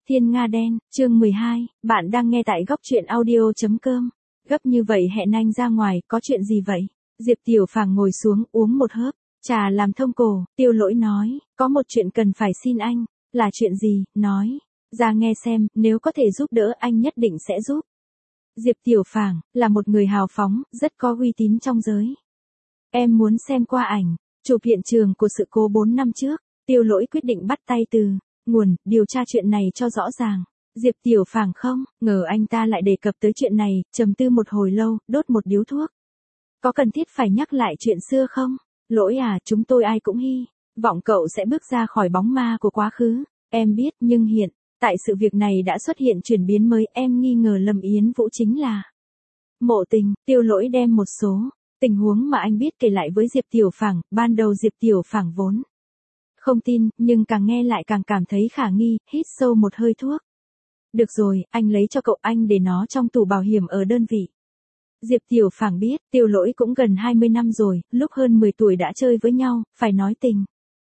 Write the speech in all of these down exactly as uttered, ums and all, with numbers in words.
Thiên Nga Đen, chương mười hai, bạn đang nghe tại góc truyện audio.com. Gấp như vậy hẹn anh ra ngoài, có chuyện gì vậy? Diệp Tiểu Phàng ngồi xuống, uống một hớp trà làm thông cổ, Tiêu Lỗi nói, có một chuyện cần phải xin anh. Là chuyện gì? Nói ra nghe xem, nếu có thể giúp đỡ anh nhất định sẽ giúp. Diệp Tiểu Phàng là một người hào phóng, rất có uy tín trong giới. Em muốn xem qua ảnh chụp hiện trường của sự cố bốn năm trước. Tiêu Lỗi quyết định bắt tay từ nguồn, điều tra chuyện này cho rõ ràng. Diệp Tiểu Phàng không ngờ anh ta lại đề cập tới chuyện này, trầm tư một hồi lâu, đốt một điếu thuốc. Có cần thiết phải nhắc lại chuyện xưa không? Lỗi à, chúng tôi ai cũng hy vọng cậu sẽ bước ra khỏi bóng ma của quá khứ. Em biết, nhưng hiện tại sự việc này đã xuất hiện chuyển biến mới, em nghi ngờ Lâm Yến Vũ chính là Mộ Tình. Tiêu Lỗi đem một số tình huống mà anh biết kể lại với Diệp Tiểu Phàng. Ban đầu Diệp Tiểu Phàng vốn không tin, nhưng càng nghe lại càng cảm thấy khả nghi, hít sâu một hơi thuốc. Được rồi, anh lấy cho cậu, anh để nó trong tủ bảo hiểm ở đơn vị. Diệp Tiểu Phàng biết, Tiêu Lỗi cũng gần hai mươi năm rồi, lúc hơn mười tuổi đã chơi với nhau, phải nói tình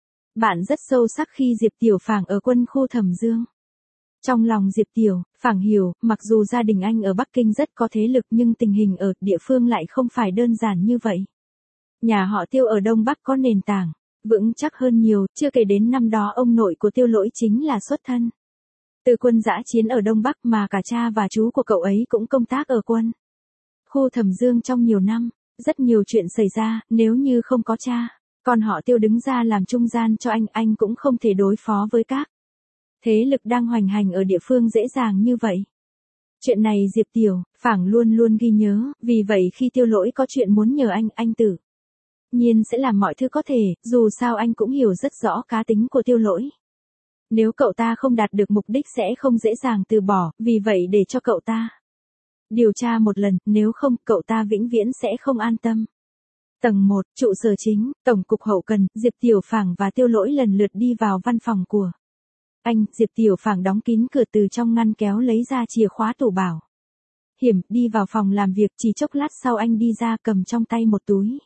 bạn rất sâu sắc khi Diệp Tiểu Phàng ở quân khu Thẩm Dương. Trong lòng Diệp Tiểu Phàng hiểu, mặc dù gia đình anh ở Bắc Kinh rất có thế lực nhưng tình hình ở địa phương lại không phải đơn giản như vậy. Nhà họ Tiêu ở Đông Bắc có nền tảng vững chắc hơn nhiều, chưa kể đến năm đó ông nội của Tiêu Lỗi chính là xuất thân từ quân dã chiến ở Đông Bắc, mà cả cha và chú của cậu ấy cũng công tác ở quân khu Thẩm Dương trong nhiều năm. Rất nhiều chuyện xảy ra, nếu như không có cha, còn họ Tiêu đứng ra làm trung gian cho anh, anh cũng không thể đối phó với các thế lực đang hoành hành ở địa phương dễ dàng như vậy. Chuyện này Diệp Tiểu Phàng luôn luôn ghi nhớ, vì vậy khi Tiêu Lỗi có chuyện muốn nhờ anh, anh tự nhiên sẽ làm mọi thứ có thể, dù sao anh cũng hiểu rất rõ cá tính của Tiêu Lỗi. Nếu cậu ta không đạt được mục đích sẽ không dễ dàng từ bỏ, vì vậy để cho cậu ta điều tra một lần, nếu không, cậu ta vĩnh viễn sẽ không an tâm. Tầng một, trụ sở chính, Tổng cục Hậu cần. Diệp Tiểu Phàng và Tiêu Lỗi lần lượt đi vào văn phòng của anh. Diệp Tiểu Phàng đóng kín cửa, từ trong ngăn kéo lấy ra chìa khóa tủ bảo hiểm, đi vào phòng làm việc. Chỉ chốc lát sau anh đi ra, cầm trong tay một túi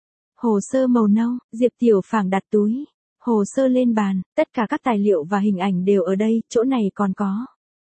hồ sơ màu nâu. Diệp Tiểu Phàng đặt túi hồ sơ lên bàn, tất cả các tài liệu và hình ảnh đều ở đây, chỗ này còn có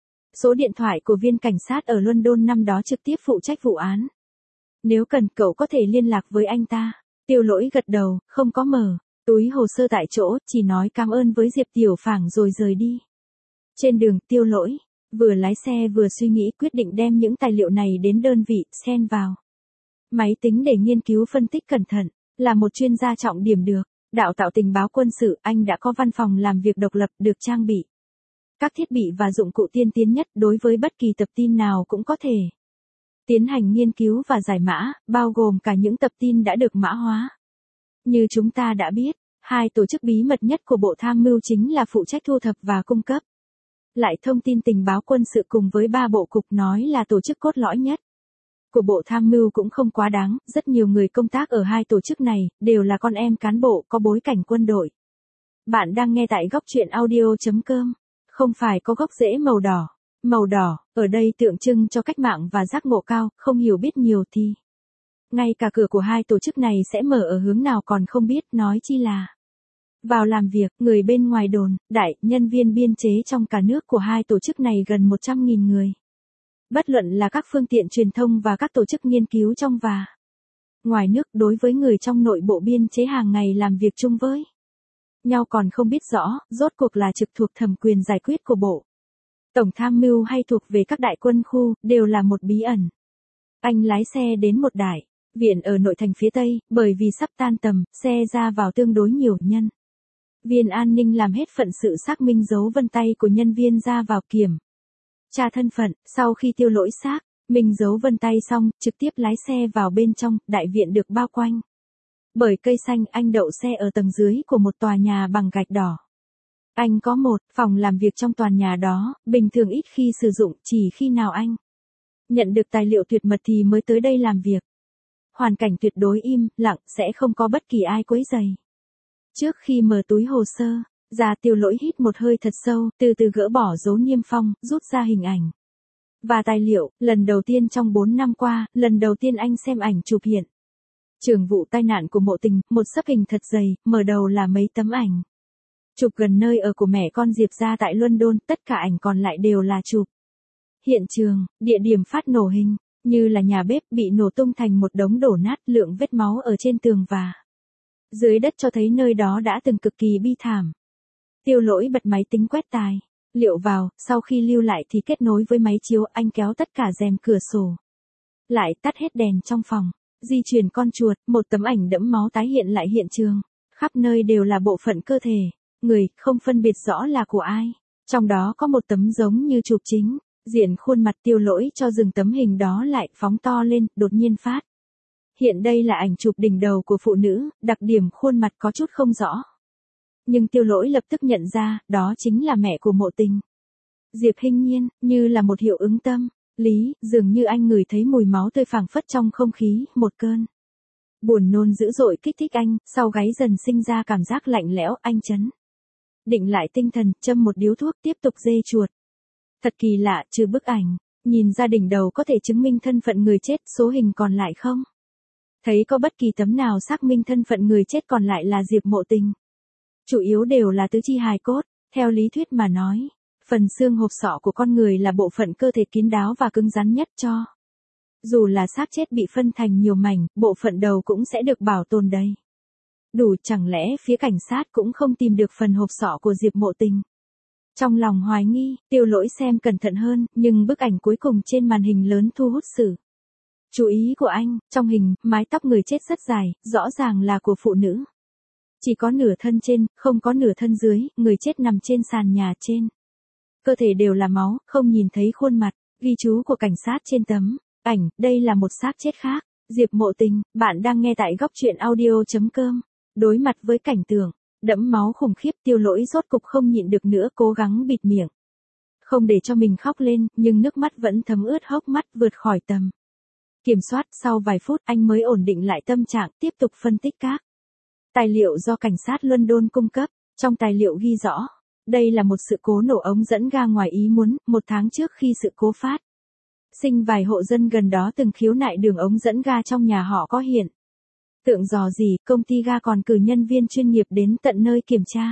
số điện thoại của viên cảnh sát ở London năm đó trực tiếp phụ trách vụ án. Nếu cần, cậu có thể liên lạc với anh ta. Tiêu Lỗi gật đầu, không có mở túi hồ sơ tại chỗ, chỉ nói cảm ơn với Diệp Tiểu Phàng rồi rời đi. Trên đường, Tiêu Lỗi vừa lái xe vừa suy nghĩ, quyết định đem những tài liệu này đến đơn vị, scan vào máy tính để nghiên cứu phân tích cẩn thận. Là một chuyên gia trọng điểm được đào tạo tình báo quân sự, anh đã có văn phòng làm việc độc lập, được trang bị các thiết bị và dụng cụ tiên tiến nhất, đối với bất kỳ tập tin nào cũng có thể tiến hành nghiên cứu và giải mã, bao gồm cả những tập tin đã được mã hóa. Như chúng ta đã biết, hai tổ chức bí mật nhất của Bộ Tham mưu chính là phụ trách thu thập và cung cấp lại thông tin tình báo quân sự, cùng với ba bộ cục nói là tổ chức cốt lõi nhất của Bộ Tham mưu cũng không quá đáng. Rất nhiều người công tác ở hai tổ chức này đều là con em cán bộ có bối cảnh quân đội. Bạn đang nghe tại góc truyện audio.com. Không phải có gốc rễ màu đỏ. Màu đỏ ở đây tượng trưng cho cách mạng và giác ngộ cao, không hiểu biết nhiều thì ngay cả cửa của hai tổ chức này sẽ mở ở hướng nào còn không biết, nói chi là vào làm việc. Người bên ngoài đồn đại, nhân viên biên chế trong cả nước của hai tổ chức này gần một trăm nghìn người. Bất luận là các phương tiện truyền thông và các tổ chức nghiên cứu trong và ngoài nước, đối với người trong nội bộ biên chế hàng ngày làm việc chung với nhau còn không biết rõ, rốt cuộc là trực thuộc thẩm quyền giải quyết của Bộ Tổng Tham mưu hay thuộc về các đại quân khu, đều là một bí ẩn. Anh lái xe đến một đại viện ở nội thành phía Tây, bởi vì sắp tan tầm, xe ra vào tương đối nhiều. Nhân viên an ninh làm hết phận sự xác minh dấu vân tay của nhân viên ra vào, kiểm tra thân phận. Sau khi Tiêu Lỗi xác minh dấu vân tay xong, trực tiếp lái xe vào bên trong. Đại viện được bao quanh bởi cây xanh, anh đậu xe ở tầng dưới của một tòa nhà bằng gạch đỏ. Anh có một phòng làm việc trong tòa nhà đó, bình thường ít khi sử dụng, chỉ khi nào anh nhận được tài liệu tuyệt mật thì mới tới đây làm việc. Hoàn cảnh tuyệt đối im lặng, sẽ không có bất kỳ ai quấy rầy. Trước khi mở túi hồ sơ ra, Tiêu Lỗi hít một hơi thật sâu, từ từ gỡ bỏ dấu niêm phong, rút ra hình ảnh và tài liệu. Lần đầu tiên trong bốn năm qua, lần đầu tiên anh xem ảnh chụp hiện trường vụ tai nạn của Mộ Tình, một xấp hình thật dày, mở đầu là mấy tấm ảnh Chụp gần nơi ở của mẹ con Diệp ra tại London, tất cả ảnh còn lại đều là chụp. Hiện trường, địa điểm phát nổ hình, như là nhà bếp bị nổ tung thành một đống đổ nát, lượng vết máu ở trên tường và dưới đất cho thấy nơi đó đã từng cực kỳ bi thảm. Tiêu Lỗi bật máy tính quét tài liệu vào, sau khi lưu lại thì kết nối với máy chiếu, anh kéo tất cả rèm cửa sổ lại, tắt hết đèn trong phòng, di chuyển con chuột, một tấm ảnh đẫm máu tái hiện lại hiện trường. Khắp nơi đều là bộ phận cơ thể, người, không phân biệt rõ là của ai. Trong đó có một tấm giống như chụp chính diện khuôn mặt. Tiêu Lỗi cho dừng tấm hình đó lại, phóng to lên, đột nhiên phát hiện đây là ảnh chụp đỉnh đầu của phụ nữ, đặc điểm khuôn mặt có chút không rõ. Nhưng Tiêu Lỗi lập tức nhận ra, đó chính là mẹ của Mộ Tình. Diệp Hinh Nhiên, như là một hiệu ứng tâm lý, dường như anh ngửi thấy mùi máu tươi phảng phất trong không khí, một cơn buồn nôn dữ dội kích thích anh, sau gáy dần sinh ra cảm giác lạnh lẽo. Anh chấn định lại tinh thần, châm một điếu thuốc, tiếp tục dê chuột. Thật kỳ lạ, trừ bức ảnh nhìn ra đỉnh đầu có thể chứng minh thân phận người chết, số hình còn lại không thấy có bất kỳ tấm nào xác minh thân phận người chết còn lại là Diệp Mộ Tình. Chủ yếu đều là tứ chi hài cốt. Theo lý thuyết mà nói, phần xương hộp sọ của con người là bộ phận cơ thể kín đáo và cứng rắn nhất, cho dù là xác chết bị phân thành nhiều mảnh, bộ phận đầu cũng sẽ được bảo tồn đầy đủ. Chẳng lẽ phía cảnh sát cũng không tìm được phần hộp sọ của Diệp Mộ Tình? Trong lòng hoài nghi, Tiêu Lỗi xem cẩn thận hơn, nhưng bức ảnh cuối cùng trên màn hình lớn thu hút sự chú ý của anh. Trong hình, mái tóc người chết rất dài, rõ ràng là của phụ nữ. Chỉ có nửa thân trên, không có nửa thân dưới, người chết nằm trên sàn nhà, trên cơ thể đều là máu, không nhìn thấy khuôn mặt. Ghi chú của cảnh sát trên tấm ảnh, đây là một xác chết khác. Diệp Mộ Tình, bạn đang nghe tại góc truyện audio chấm com. Đối mặt với cảnh tượng đẫm máu khủng khiếp, Tiêu Lỗi rốt cục không nhịn được nữa, cố gắng bịt miệng không để cho mình khóc lên, nhưng nước mắt vẫn thấm ướt hốc mắt, vượt khỏi tầm kiểm soát. Sau vài phút, anh mới ổn định lại tâm trạng, tiếp tục phân tích các tài liệu do cảnh sát London cung cấp. Trong tài liệu ghi rõ, đây là một sự cố nổ ống dẫn ga ngoài ý muốn. Một tháng trước khi sự cố phát sinh, vài hộ dân gần đó từng khiếu nại đường ống dẫn ga trong nhà họ có hiện tượng rò rỉ. Công ty ga còn cử nhân viên chuyên nghiệp đến tận nơi kiểm tra,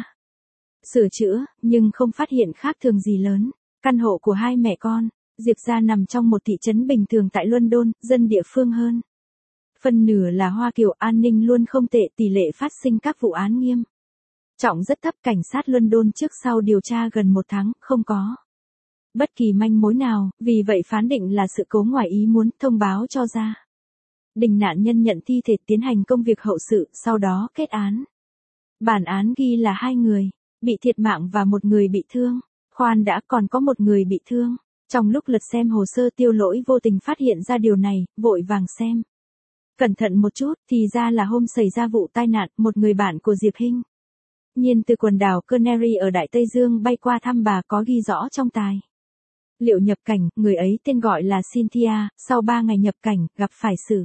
sửa chữa, nhưng không phát hiện khác thường gì lớn. Căn hộ của hai mẹ con Diệp gia nằm trong một thị trấn bình thường tại London, dân địa phương hơn phần nửa là Hoa Kiều, an ninh luôn không tệ, tỷ lệ phát sinh các vụ án nghiêm trọng rất thấp. Cảnh sát London trước sau điều tra gần một tháng, không có bất kỳ manh mối nào, vì vậy phán định là sự cố ngoài ý muốn, thông báo cho gia đình nạn nhân nhận thi thể, tiến hành công việc hậu sự, sau đó kết án. Bản án ghi là hai người bị thiệt mạng và một người bị thương. Khoan đã, còn có một người bị thương. Trong lúc lật xem hồ sơ, Tiêu Lỗi vô tình phát hiện ra điều này, vội vàng xem cẩn thận một chút, thì ra là hôm xảy ra vụ tai nạn, một người bạn của Diệp Hinh Nhiên từ quần đảo Canary ở Đại Tây Dương bay qua thăm bà, có ghi rõ trong tài liệu nhập cảnh. Người ấy tên gọi là Cynthia, sau ba ngày nhập cảnh, gặp phải sự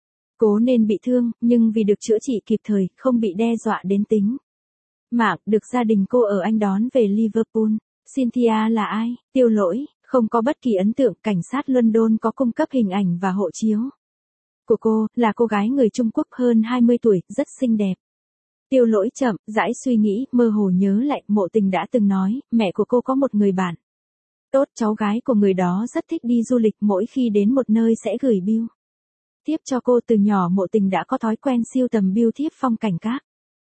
cố nên bị thương, nhưng vì được chữa trị kịp thời, không bị đe dọa đến tính mạng, được gia đình cô ở Anh đón về Liverpool. Cynthia là ai? Tiêu Lỗi không có bất kỳ ấn tượng. Cảnh sát London có cung cấp hình ảnh và hộ chiếu của cô, là cô gái người Trung Quốc hơn hai mươi tuổi, rất xinh đẹp. Tiêu Lỗi chậm rãi suy nghĩ, mơ hồ nhớ lại, Mộ Tình đã từng nói, mẹ của cô có một người bạn tốt, cháu gái của người đó rất thích đi du lịch, mỗi khi đến một nơi sẽ gửi bưu thiếp cho cô. Từ nhỏ Mộ Tình đã có thói quen sưu tầm bưu thiếp phong cảnh các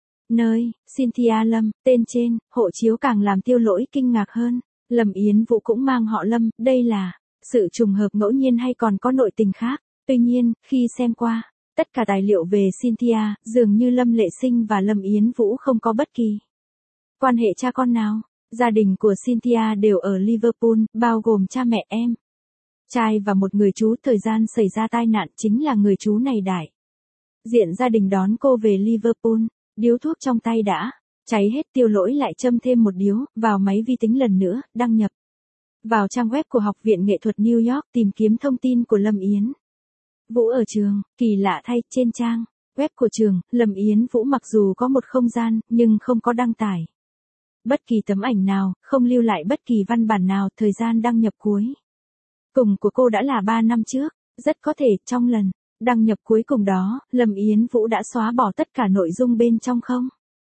nơi. Cynthia Lâm, tên trên hộ chiếu càng làm Tiêu Lỗi kinh ngạc hơn. Lâm Yến Vũ cũng mang họ Lâm, đây là sự trùng hợp ngẫu nhiên hay còn có nội tình khác? Tuy nhiên, khi xem qua tất cả tài liệu về Cynthia, dường như Lâm Lệ Sinh và Lâm Yến Vũ không có bất kỳ quan hệ cha con nào. Gia đình của Cynthia đều ở Liverpool, bao gồm cha mẹ, em trai và một người chú. Thời gian xảy ra tai nạn chính là người chú này đại diện gia đình đón cô về Liverpool. Điếu thuốc trong tay đã cháy hết, Tiêu Lỗi lại châm thêm một điếu, vào máy vi tính lần nữa, đăng nhập vào trang web của Học viện Nghệ thuật New York, tìm kiếm thông tin của Lâm Yến Vũ ở trường. Kỳ lạ thay, trên trang web của trường, Lâm Yến Vũ mặc dù có một không gian, nhưng không có đăng tải bất kỳ tấm ảnh nào, không lưu lại bất kỳ văn bản nào. Thời gian đăng nhập cuối cùng của cô đã là ba năm trước. Rất có thể, trong lần đăng nhập cuối cùng đó, Lâm Yến Vũ đã xóa bỏ tất cả nội dung bên trong không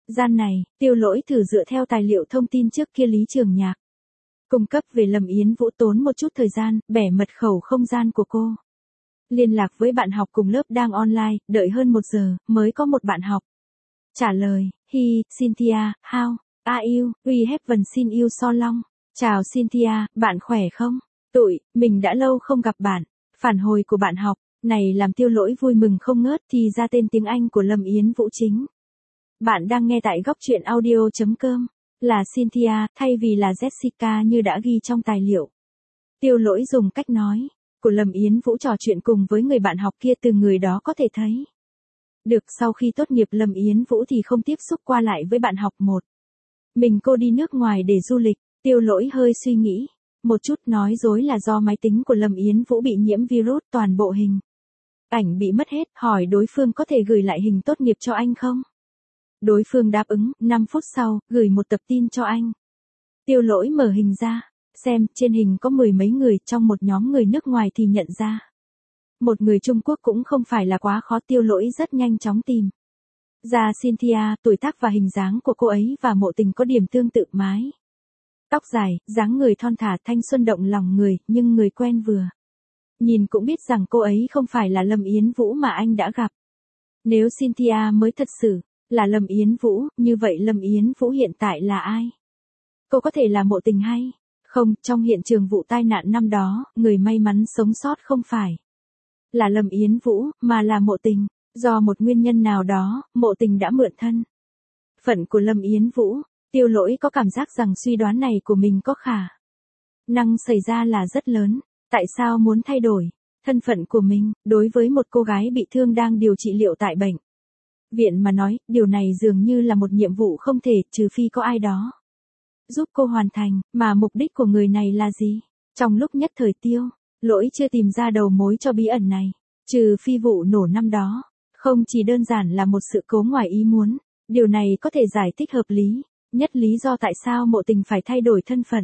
Gian này, Tiêu Lỗi thử dựa theo tài liệu thông tin trước kia Lý Trường Nhạc cung cấp về Lâm Yến Vũ, tốn một chút thời gian, bẻ mật khẩu không gian của cô. Liên lạc với bạn học cùng lớp đang online, đợi hơn một giờ, mới có một bạn học trả lời, Hi, Cynthia, how are you, we haven't seen you so long. Chào Cynthia, bạn khỏe không? Tụi, mình đã lâu không gặp bạn. Phản hồi của bạn học này làm Tiêu Lỗi vui mừng không ngớt, thì ra tên tiếng Anh của Lâm Yến Vũ chính. Bạn đang nghe tại góc truyện audio chấm com, là Cynthia, thay vì là Jessica như đã ghi trong tài liệu. Tiêu Lỗi dùng cách nói của Lâm Yến Vũ trò chuyện cùng với người bạn học kia, từ người đó có thể thấy được sau khi tốt nghiệp Lâm Yến Vũ thì không tiếp xúc qua lại với bạn học một. Mình cô đi nước ngoài để du lịch. Tiêu Lỗi hơi suy nghĩ một chút, nói dối là do máy tính của Lâm Yến Vũ bị nhiễm virus, toàn bộ hình ảnh bị mất hết, hỏi đối phương có thể gửi lại hình tốt nghiệp cho anh không. Đối phương đáp ứng, năm phút sau, gửi một tập tin cho anh. Tiêu Lỗi mở hình ra, xem, trên hình có mười mấy người, trong một nhóm người nước ngoài thì nhận ra một người Trung Quốc cũng không phải là quá khó. Tiêu Lỗi rất nhanh chóng tìm ra Cynthia, tuổi tác và hình dáng của cô ấy và Mộ Tình có điểm tương tự, mái tóc dài, dáng người thon thả, thanh xuân động lòng người, nhưng người quen vừa nhìn cũng biết rằng cô ấy không phải là Lâm Yến Vũ mà anh đã gặp. Nếu Cynthia mới thật sự là Lâm Yến Vũ, như vậy Lâm Yến Vũ hiện tại là ai? Cô có thể là Mộ Tình hay không? Trong hiện trường vụ tai nạn năm đó, người may mắn sống sót không phải là Lâm Yến Vũ, mà là Mộ Tình. Do một nguyên nhân nào đó, Mộ Tình đã mượn thân phận của Lâm Yến Vũ. Tiêu Lỗi có cảm giác rằng suy đoán này của mình có khả năng xảy ra là rất lớn. Tại sao muốn thay đổi thân phận của mình? Đối với một cô gái bị thương đang điều trị liệu tại bệnh viện mà nói, điều này dường như là một nhiệm vụ không thể, trừ phi có ai đó giúp cô hoàn thành. Mà mục đích của người này là gì? Trong lúc nhất thời Tiêu Lỗi chưa tìm ra đầu mối cho bí ẩn này, trừ phi vụ nổ năm đó không chỉ đơn giản là một sự cố ngoài ý muốn. Điều này có thể giải thích hợp lý nhất lý do tại sao Mộ Tình phải thay đổi thân phận.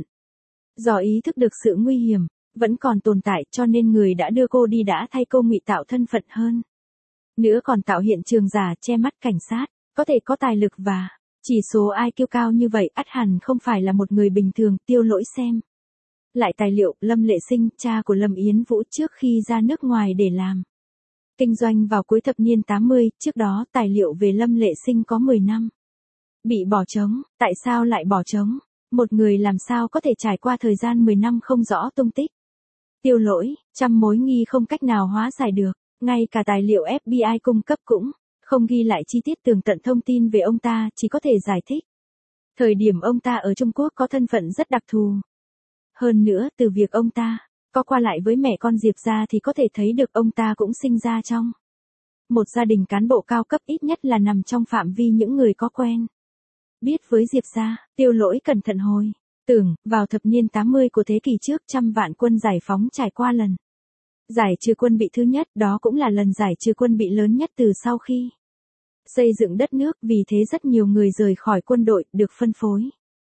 Do ý thức được sự nguy hiểm vẫn còn tồn tại, cho nên người đã đưa cô đi đã thay cô ngụy tạo thân phận, hơn nữa còn tạo hiện trường giả che mắt cảnh sát. Có thể có tài lực và chỉ số i kiu cao như vậy, ắt hẳn không phải là một người bình thường. Tiêu Lỗi xem lại tài liệu, Lâm Lệ Sinh, cha của Lâm Yến Vũ, trước khi ra nước ngoài để làm kinh doanh vào cuối thập niên tám mươi, trước đó tài liệu về Lâm Lệ Sinh có mười năm bị bỏ trống. Tại sao lại bỏ trống? Một người làm sao có thể trải qua thời gian mười năm không rõ tung tích? Tiêu Lỗi, trăm mối nghi không cách nào hóa giải được. Ngay cả tài liệu ép bê i cung cấp cũng không ghi lại chi tiết tường tận thông tin về ông ta, chỉ có thể giải thích thời điểm ông ta ở Trung Quốc có thân phận rất đặc thù. Hơn nữa, từ việc ông ta có qua lại với mẹ con Diệp ra thì có thể thấy được ông ta cũng sinh ra trong một gia đình cán bộ cao cấp, ít nhất là nằm trong phạm vi những người có quen biết với Diệp ra. Tiêu Lỗi cẩn thận hồi tưởng, vào thập niên tám mươi của thế kỷ trước, trăm vạn quân giải phóng trải qua lần giải trừ quân bị thứ nhất, đó cũng là lần giải trừ quân bị lớn nhất từ sau khi xây dựng đất nước. Vì thế rất nhiều người rời khỏi quân đội, được phân phối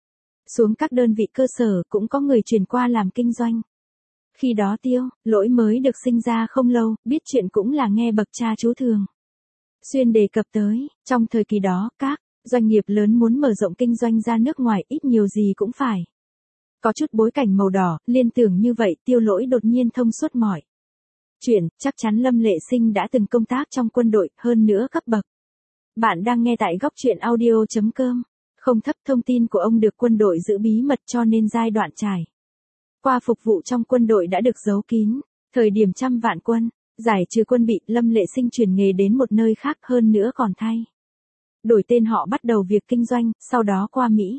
xuống các đơn vị cơ sở, cũng có người chuyển qua làm kinh doanh. Khi đó Tiêu Lỗi mới được sinh ra không lâu, biết chuyện cũng là nghe bậc cha chú thường xuyên đề cập tới. Trong thời kỳ đó, các doanh nghiệp lớn muốn mở rộng kinh doanh ra nước ngoài, ít nhiều gì cũng phải có chút bối cảnh màu đỏ. Liên tưởng như vậy, Tiêu Lỗi đột nhiên thông suốt mọi chuyện. Chắc chắn Lâm Lệ Sinh đã từng công tác trong quân đội, hơn nữa cấp bậc. Bạn đang nghe tại góc truyện audio chấm com. Không thấp, thông tin của ông được quân đội giữ bí mật, cho nên giai đoạn trải qua phục vụ trong quân đội đã được giấu kín. Thời điểm trăm vạn quân giải trừ quân bị, Lâm Lệ Sinh chuyển nghề đến một nơi khác, hơn nữa còn thay đổi tên họ, bắt đầu việc kinh doanh, sau đó qua Mỹ.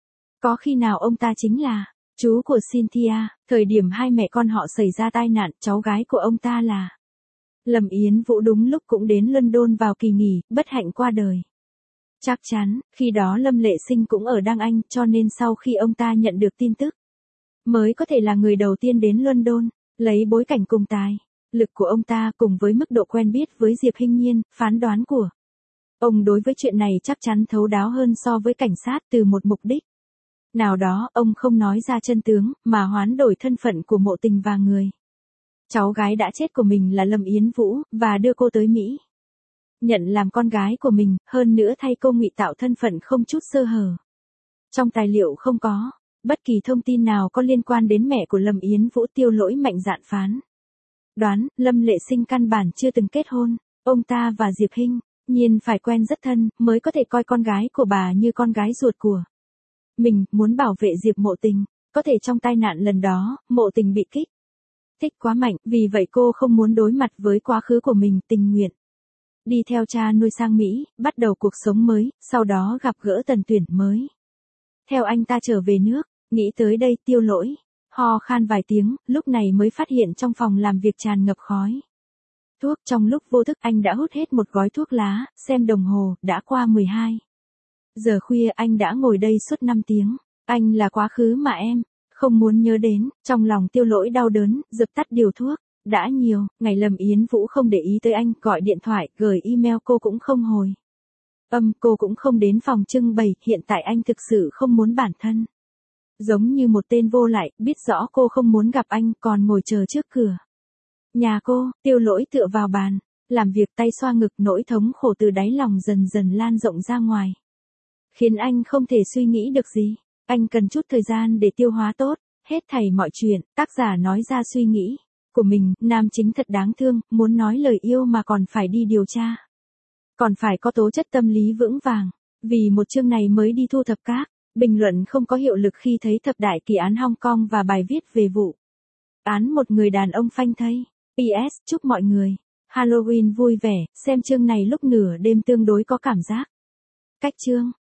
Có khi nào ông ta chính là chú của Cynthia? Thời điểm hai mẹ con họ xảy ra tai nạn, cháu gái của ông ta là Lâm Yến Vũ đúng lúc cũng đến London vào kỳ nghỉ, bất hạnh qua đời. Chắc chắn, khi đó Lâm Lệ Sinh cũng ở Đăng Anh, cho nên sau khi ông ta nhận được tin tức, mới có thể là người đầu tiên đến London. Lấy bối cảnh cùng tài lực của ông ta, cùng với mức độ quen biết với Diệp Hinh Nhiên, phán đoán của ông đối với chuyện này chắc chắn thấu đáo hơn so với cảnh sát. Từ một mục đích nào đó, ông không nói ra chân tướng, mà hoán đổi thân phận của Mộ Tình và người cháu gái đã chết của mình là Lâm Yến Vũ, và đưa cô tới Mỹ. nhận làm con gái của mình, hơn nữa thay cô ngụy tạo thân phận không chút sơ hở. Trong tài liệu không có bất kỳ thông tin nào có liên quan đến mẹ của Lâm Yến Vũ. Tiêu Lỗi mạnh dạn phán đoán, Lâm Lệ Sinh căn bản chưa từng kết hôn, ông ta và Diệp Hinh nhiên phải quen rất thân, mới có thể coi con gái của bà như con gái ruột của mình. Muốn bảo vệ Diệp Mộ Tình, có thể trong tai nạn lần đó, Mộ Tình bị kích thích quá mạnh, vì vậy cô không muốn đối mặt với quá khứ của mình, tình nguyện đi theo cha nuôi sang Mỹ, bắt đầu cuộc sống mới, sau đó gặp gỡ Tần Tuyển mới theo anh ta trở về nước. Nghĩ tới đây, Tiêu Lỗi ho khan vài tiếng, lúc này mới phát hiện trong phòng làm việc tràn ngập khói thuốc. Trong lúc vô thức anh đã hút hết một gói thuốc lá, xem đồng hồ, đã qua mười hai giờ khuya. Anh đã ngồi đây suốt năm tiếng. Anh là quá khứ mà em không muốn nhớ đến. Trong lòng Tiêu Lỗi đau đớn, dập tắt điều thuốc. Đã nhiều ngày Lâm Yến Vũ không để ý tới anh, gọi điện thoại, gửi email cô cũng không hồi âm, cô cũng không đến phòng trưng bày. Hiện tại anh thực sự không muốn bản thân giống như một tên vô lại, biết rõ cô không muốn gặp anh, còn ngồi chờ trước cửa nhà cô. Tiêu Lỗi tựa vào bàn làm việc, tay xoa ngực, nỗi thống khổ từ đáy lòng dần dần lan rộng ra ngoài, khiến anh không thể suy nghĩ được gì. Anh cần chút thời gian để tiêu hóa tốt hết thảy mọi chuyện. Tác giả nói ra suy nghĩ của mình. Nam chính thật đáng thương, muốn nói lời yêu mà còn phải đi điều tra, còn phải có tố chất tâm lý vững vàng. Vì một chương này mới đi thu thập các bình luận không có hiệu lực khi thấy thập đại kỳ án Hong Kong và bài viết về vụ án một người đàn ông phanh thây. pê ét Chúc mọi người Halloween vui vẻ. Xem chương này lúc nửa đêm tương đối có cảm giác. Cách chương